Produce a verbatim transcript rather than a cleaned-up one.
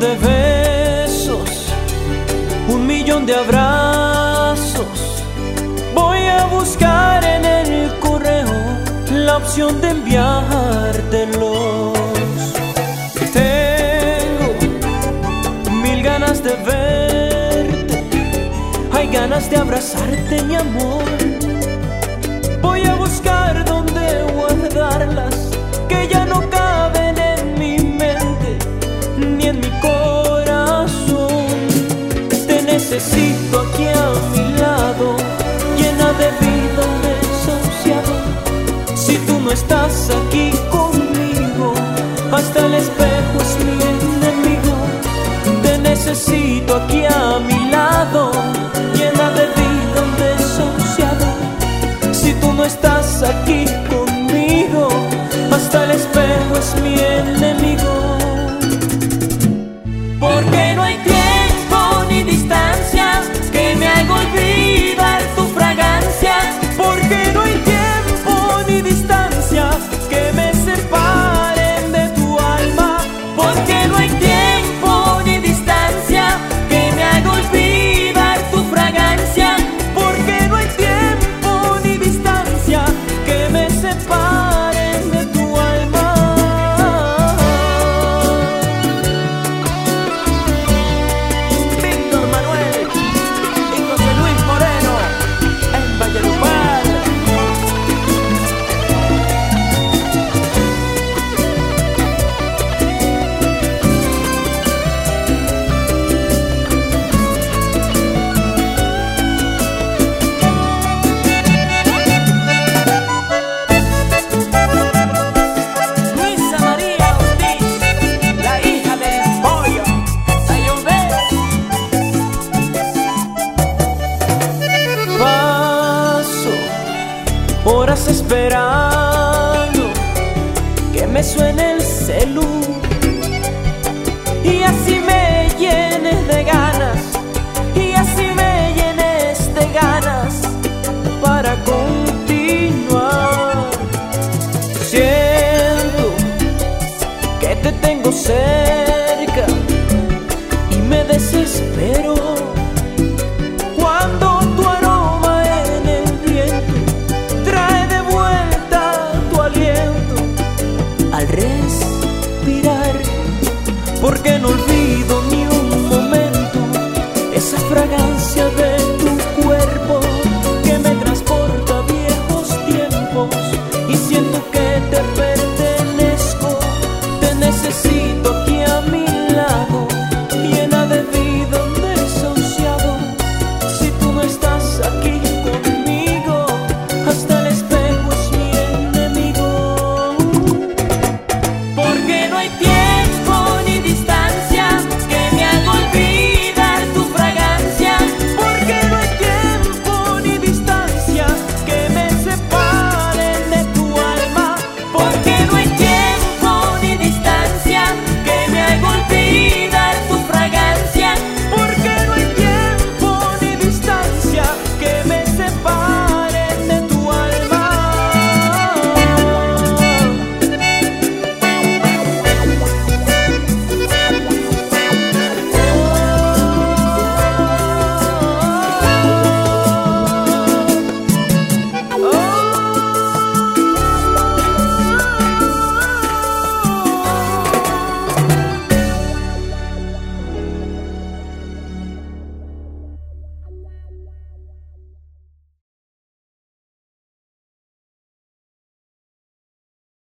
de besos, un millón de abrazos. Voy a buscar en el correo la opción de enviártelos. Tengo mil ganas de verte, hay ganas de abrazarte, mi amor. Voy a buscar dónde guardarlas, que ya no caben en mi mente ni en mi corazón. Te necesito aquí a mi lado, llena de vida, un desahuciado. Si tú no estás aquí conmigo, hasta el espejo es mi enemigo. Te necesito aquí a mi lado, llena de vida, un desahuciado. Si tú no estás aquí conmigo, hasta el espejo es mi enemigo. Porque no hay tiempo ni distancias que me haga olvidar tu fragancia. Porque no hay tiempo ni distancias que me separen de tu alma. Porque no hay tiempo ni distancia que me haga olvidar tu fragancia. Porque no hay tiempo ni distancia que me separen de tu alma. Víctor Manuel y José Luis Moreno en Valledupar. Luisa María Ortiz, la hija del pollo, Sayombe. Paso horas esperando que me suene el celu y así me llenes de ganas, y así me llenes de ganas para continuar. Siento que te tengo cerca,